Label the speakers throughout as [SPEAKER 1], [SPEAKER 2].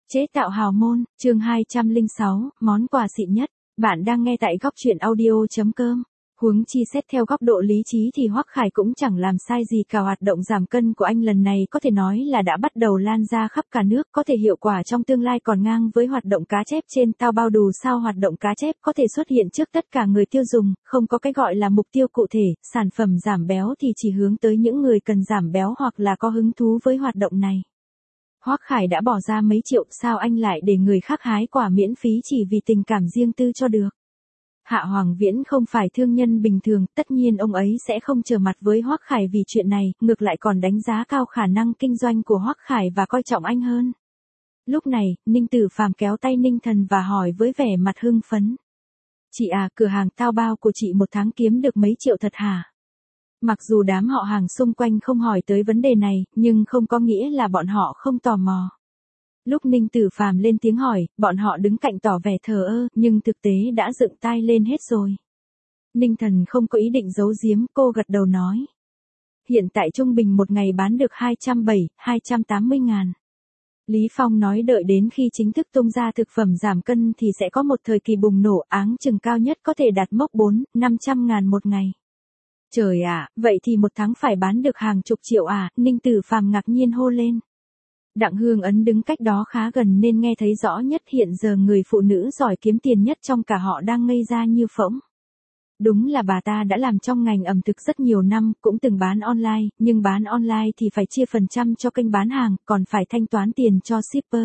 [SPEAKER 1] Chế tạo hào môn, chương 206, món quà xịn nhất. Bạn đang nghe tại góc truyện audio.com. Huống chi xét theo góc độ lý trí thì Hoắc Khải cũng chẳng làm sai gì cả. Hoạt động giảm cân của anh lần này có thể nói là đã bắt đầu lan ra khắp cả nước, có thể hiệu quả trong tương lai còn ngang với hoạt động cá chép trên Taobao. Dù sao hoạt động cá chép có thể xuất hiện trước tất cả người tiêu dùng, không có cái gọi là mục tiêu cụ thể, sản phẩm giảm béo thì chỉ hướng tới những người cần giảm béo hoặc là có hứng thú với hoạt động này. Hoắc Khải đã bỏ ra mấy triệu, sao anh lại để người khác hái quả miễn phí chỉ vì tình cảm riêng tư cho được? Hạ Hoàng Viễn không phải thương nhân bình thường, tất nhiên ông ấy sẽ không trở mặt với Hoắc Khải vì chuyện này, ngược lại còn đánh giá cao khả năng kinh doanh của Hoắc Khải và coi trọng anh hơn. Lúc này, Ninh Tử Phàm kéo tay Ninh Thần và hỏi với vẻ mặt hưng phấn. Chị à, cửa hàng Taobao của chị một tháng kiếm được mấy triệu thật hả? Mặc dù đám họ hàng xung quanh không hỏi tới vấn đề này, nhưng không có nghĩa là bọn họ không tò mò. Lúc Ninh Tử Phàm lên tiếng hỏi, bọn họ đứng cạnh tỏ vẻ thờ ơ, nhưng thực tế đã dựng tai lên hết rồi. Ninh Thần không có ý định giấu giếm, cô gật đầu nói. Hiện tại trung bình một ngày bán được 280 ngàn. Lý Phong nói đợi đến khi chính thức tung ra thực phẩm giảm cân thì sẽ có một thời kỳ bùng nổ, áng chừng cao nhất có thể đạt mốc 400-500 ngàn một ngày. Trời ạ, vậy thì một tháng phải bán được hàng chục triệu à? Ninh Tử Phàm ngạc nhiên hô lên. Đặng Hương Ấn đứng cách đó khá gần nên nghe thấy rõ nhất. Hiện giờ người phụ nữ giỏi kiếm tiền nhất trong cả họ đang ngây ra như phỗng. Đúng là bà ta đã làm trong ngành ẩm thực rất nhiều năm, cũng từng bán online, nhưng bán online thì phải chia phần trăm cho kênh bán hàng, còn phải thanh toán tiền cho shipper.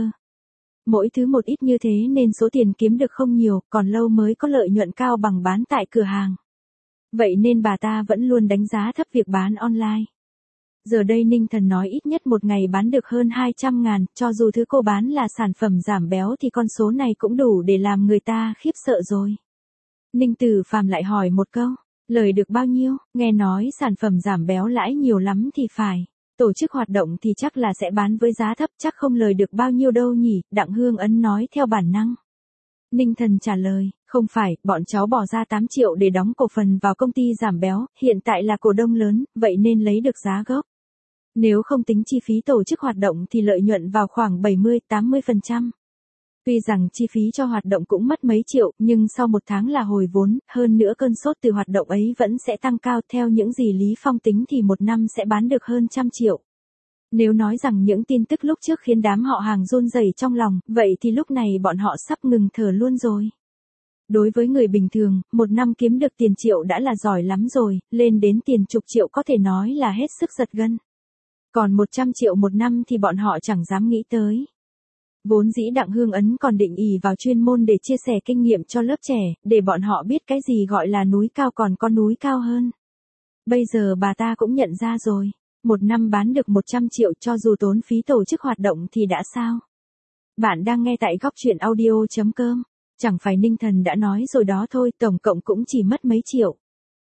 [SPEAKER 1] Mỗi thứ một ít như thế nên số tiền kiếm được không nhiều, còn lâu mới có lợi nhuận cao bằng bán tại cửa hàng. Vậy nên bà ta vẫn luôn đánh giá thấp việc bán online. Giờ đây Ninh Thần nói ít nhất một ngày bán được hơn 200 ngàn, cho dù thứ cô bán là sản phẩm giảm béo thì con số này cũng đủ để làm người ta khiếp sợ rồi. Ninh Tử Phàm lại hỏi một câu, lời được bao nhiêu? Nghe nói sản phẩm giảm béo lãi nhiều lắm thì phải. Tổ chức hoạt động thì chắc là sẽ bán với giá thấp, chắc không lời được bao nhiêu đâu nhỉ? Đặng Hương Ấn nói theo bản năng. Ninh Thần trả lời, không phải, bọn cháu bỏ ra 8 triệu để đóng cổ phần vào công ty giảm béo, hiện tại là cổ đông lớn, vậy nên lấy được giá gốc. Nếu không tính chi phí tổ chức hoạt động thì lợi nhuận vào khoảng 70-80%. Tuy rằng chi phí cho hoạt động cũng mất mấy triệu, nhưng sau một tháng là hồi vốn, hơn nữa cơn sốt từ hoạt động ấy vẫn sẽ tăng cao. Theo những gì Lý Phong tính thì một năm sẽ bán được hơn 100 triệu. Nếu nói rằng những tin tức lúc trước khiến đám họ hàng run rẩy trong lòng, vậy thì lúc này bọn họ sắp ngừng thở luôn rồi. Đối với người bình thường, một năm kiếm được tiền triệu đã là giỏi lắm rồi, lên đến tiền chục triệu có thể nói là hết sức giật gân. Còn 100 triệu một năm thì bọn họ chẳng dám nghĩ tới. Vốn dĩ Đặng Hương Ấn còn định ỷ vào chuyên môn để chia sẻ kinh nghiệm cho lớp trẻ, để bọn họ biết cái gì gọi là núi cao còn có núi cao hơn. Bây giờ bà ta cũng nhận ra rồi, một năm bán được 100 triệu cho dù tốn phí tổ chức hoạt động thì đã sao? Bạn đang nghe tại góc truyện audio.com. Chẳng phải Ninh Thần đã nói rồi đó thôi, tổng cộng cũng chỉ mất mấy triệu.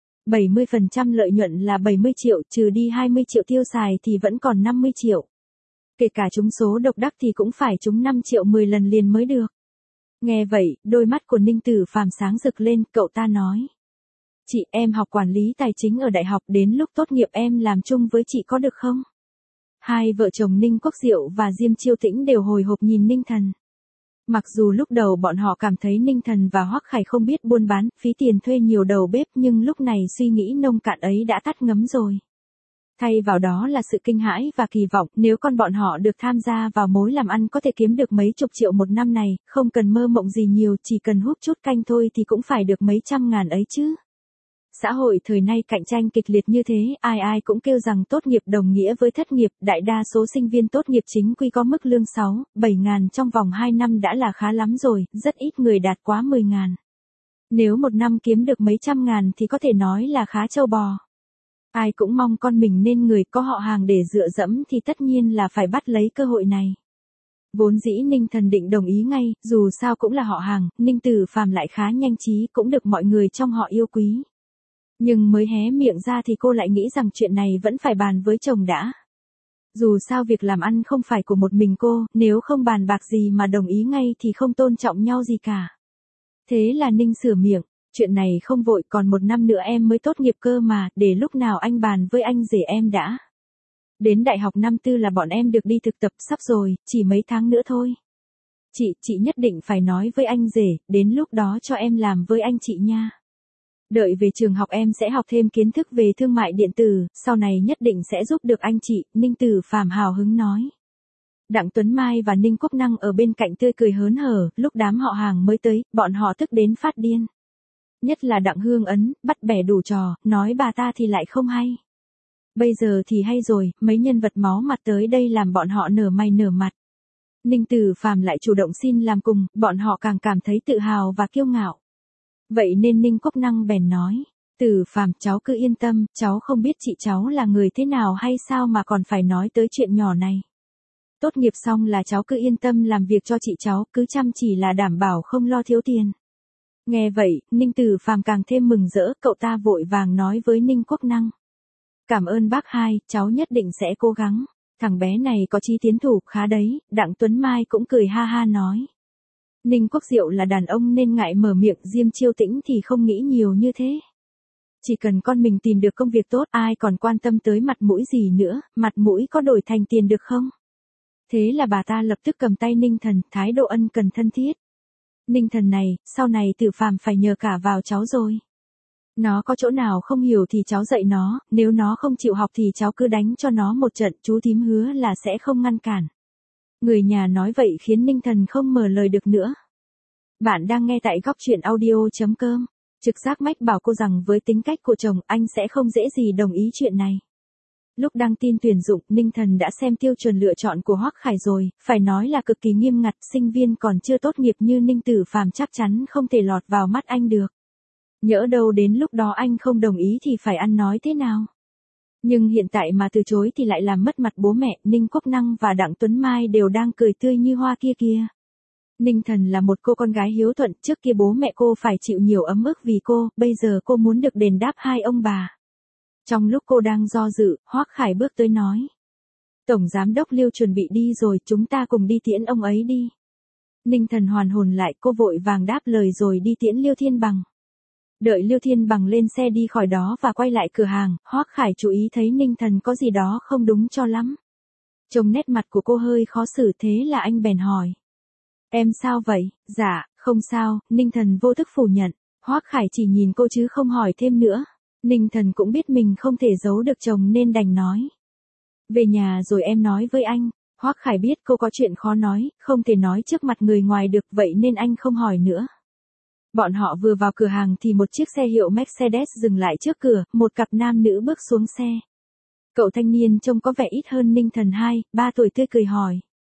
[SPEAKER 1] 70% lợi nhuận là 70 triệu, trừ đi 20 triệu tiêu xài thì vẫn còn 50 triệu. Kể cả trúng số độc đắc thì cũng phải trúng 5 triệu 10 lần liền mới được. Nghe vậy, đôi mắt của Ninh Tử Phàm sáng rực lên, cậu ta nói. Chị, em học quản lý tài chính ở đại học, đến lúc tốt nghiệp em làm chung với chị có được không? Hai vợ chồng Ninh Quốc Diệu và Diêm Chiêu Tĩnh đều hồi hộp nhìn Ninh Thần. Mặc dù lúc đầu bọn họ cảm thấy Ninh Thần và Hoắc Khải không biết buôn bán, phí tiền thuê nhiều đầu bếp, nhưng lúc này suy nghĩ nông cạn ấy đã tắt ngấm rồi. Thay vào đó là sự kinh hãi và kỳ vọng, nếu con bọn họ được tham gia vào mối làm ăn có thể kiếm được mấy chục triệu một năm này, không cần mơ mộng gì nhiều, chỉ cần hút chút canh thôi thì cũng phải được mấy trăm ngàn ấy chứ. Xã hội thời nay cạnh tranh kịch liệt như thế, ai ai cũng kêu rằng tốt nghiệp đồng nghĩa với thất nghiệp, đại đa số sinh viên tốt nghiệp chính quy có mức lương 6-7 ngàn trong vòng 2 năm đã là khá lắm rồi, rất ít người đạt quá 10 ngàn. Nếu một năm kiếm được mấy trăm ngàn thì có thể nói là khá trâu bò. Ai cũng mong con mình nên người có họ hàng để dựa dẫm thì tất nhiên là phải bắt lấy cơ hội này. Vốn dĩ Ninh Thần định đồng ý ngay, dù sao cũng là họ hàng, Ninh Tử Phàm lại khá nhanh trí, cũng được mọi người trong họ yêu quý. Nhưng mới hé miệng ra thì cô lại nghĩ rằng chuyện này vẫn phải bàn với chồng đã. Dù sao việc làm ăn không phải của một mình cô, nếu không bàn bạc gì mà đồng ý ngay thì không tôn trọng nhau gì cả. Thế là Ninh sửa miệng, chuyện này không vội, còn một năm nữa em mới tốt nghiệp cơ mà, để lúc nào anh bàn với anh rể em đã. Đến đại học năm tư là bọn em được đi thực tập sắp rồi, chỉ mấy tháng nữa thôi. Chị nhất định phải nói với anh rể, đến lúc đó cho em làm với anh chị nha. Đợi về trường học em sẽ học thêm kiến thức về thương mại điện tử, sau này nhất định sẽ giúp được anh chị, Ninh Tử Phàm hào hứng nói. Đặng Tuấn Mai và Ninh Quốc Năng ở bên cạnh tươi cười hớn hở, lúc đám họ hàng mới tới, bọn họ tức đến phát điên. Nhất là Đặng Hương Ấn, bắt bẻ đủ trò, nói bà ta thì lại không hay. Bây giờ thì hay rồi, mấy nhân vật máu mặt tới đây làm bọn họ nở mày nở mặt. Ninh Tử Phàm lại chủ động xin làm cùng, bọn họ càng cảm thấy tự hào và kiêu ngạo. Vậy nên Ninh Quốc Năng bèn nói, Tử Phàm cháu cứ yên tâm, cháu không biết chị cháu là người thế nào hay sao mà còn phải nói tới chuyện nhỏ này. Tốt nghiệp xong là cháu cứ yên tâm làm việc cho chị cháu, cứ chăm chỉ là đảm bảo không lo thiếu tiền. Nghe vậy, Ninh Tử Phàm càng thêm mừng rỡ, cậu ta vội vàng nói với Ninh Quốc Năng. Cảm ơn bác hai, cháu nhất định sẽ cố gắng. Thằng bé này có chí tiến thủ khá đấy, Đặng Tuấn Mai cũng cười ha ha nói. Ninh Quốc Diệu là đàn ông nên ngại mở miệng, Diêm Chiêu Tĩnh thì không nghĩ nhiều như thế. Chỉ cần con mình tìm được công việc tốt, ai còn quan tâm tới mặt mũi gì nữa, mặt mũi có đổi thành tiền được không? Thế là bà ta lập tức cầm tay Ninh Thần, thái độ ân cần thân thiết. Ninh Thần này, sau này Tử Phàm phải nhờ cả vào cháu rồi. Nó có chỗ nào không hiểu thì cháu dạy nó, nếu nó không chịu học thì cháu cứ đánh cho nó một trận, chú thím hứa là sẽ không ngăn cản. Người nhà nói vậy khiến Ninh Thần không mở lời được nữa. Bạn đang nghe tại góc truyện audio.com. Trực giác mách bảo cô rằng với tính cách của chồng anh sẽ không dễ gì đồng ý chuyện này. Lúc đăng tin tuyển dụng, Ninh Thần đã xem tiêu chuẩn lựa chọn của Hoắc Khải rồi, phải nói là cực kỳ nghiêm ngặt, sinh viên còn chưa tốt nghiệp như Ninh Tử Phàm chắc chắn không thể lọt vào mắt anh được. Nhỡ đâu đến lúc đó anh không đồng ý thì phải ăn nói thế nào? Nhưng hiện tại mà từ chối thì lại làm mất mặt bố mẹ, Ninh Quốc Năng và Đặng Tuấn Mai đều đang cười tươi như hoa kia kìa. Ninh Thần là một cô con gái hiếu thuận, trước kia bố mẹ cô phải chịu nhiều ấm ức vì cô, bây giờ cô muốn được đền đáp hai ông bà. Trong lúc cô đang do dự, Hoắc Khải bước tới nói. Tổng giám đốc Liêu chuẩn bị đi rồi, chúng ta cùng đi tiễn ông ấy đi. Ninh Thần hoàn hồn lại, cô vội vàng đáp lời rồi đi tiễn Liêu Thiên Bằng. Đợi Liêu Thiên Bằng lên xe đi khỏi đó và quay lại cửa hàng, Hoắc Khải chú ý thấy Ninh Thần có gì đó không đúng cho lắm. Trông nét mặt của cô hơi khó xử, thế là anh bèn hỏi. Em sao vậy? Dạ, không sao, Ninh Thần vô thức phủ nhận. Hoắc Khải chỉ nhìn cô chứ không hỏi thêm nữa. Ninh Thần cũng biết mình không thể giấu được chồng nên đành nói. Về nhà rồi em nói với anh. Hoắc Khải biết cô có chuyện khó nói, không thể nói trước mặt người ngoài được, vậy nên anh không hỏi nữa. Bọn họ vừa vào cửa hàng thì một chiếc xe hiệu Mercedes dừng lại trước cửa, một cặp nam nữ bước xuống xe. Cậu thanh niên trông có vẻ ít hơn Ninh Thần 2-3 tuổi tươi cười hỏi.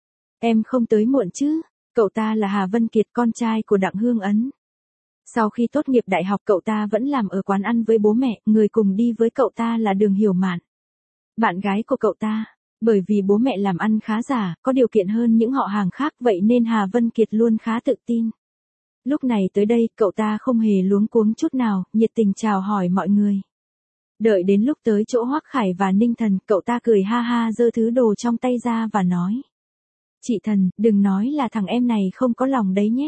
[SPEAKER 1] Em không tới muộn chứ? Cậu ta là Hà Vân Kiệt, con trai của Đặng Hương Ấn. Sau khi tốt nghiệp đại học cậu ta vẫn làm ở quán ăn với bố mẹ, người cùng đi với cậu ta là Đường Hiểu Mạn, bạn gái của cậu ta. Bởi vì bố mẹ làm ăn khá giả, có điều kiện hơn những họ hàng khác, vậy nên Hà Vân Kiệt luôn khá tự tin. Lúc này tới đây, cậu ta không hề luống cuống chút nào, nhiệt tình chào hỏi mọi người. Đợi đến lúc tới chỗ Hoắc Khải và Ninh Thần, cậu ta cười ha ha giơ thứ đồ trong tay ra và nói. Chị Thần, đừng nói là thằng em này không có lòng đấy nhé.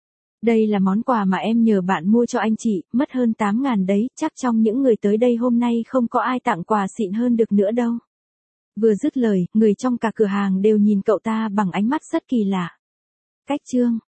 [SPEAKER 1] Đây là món quà mà em nhờ bạn mua cho anh chị, mất hơn 8.000 đấy, chắc trong những người tới đây hôm nay không có ai tặng quà xịn hơn được nữa đâu. Vừa dứt lời, người trong cả cửa hàng đều nhìn cậu ta bằng ánh mắt rất kỳ lạ. Cách chương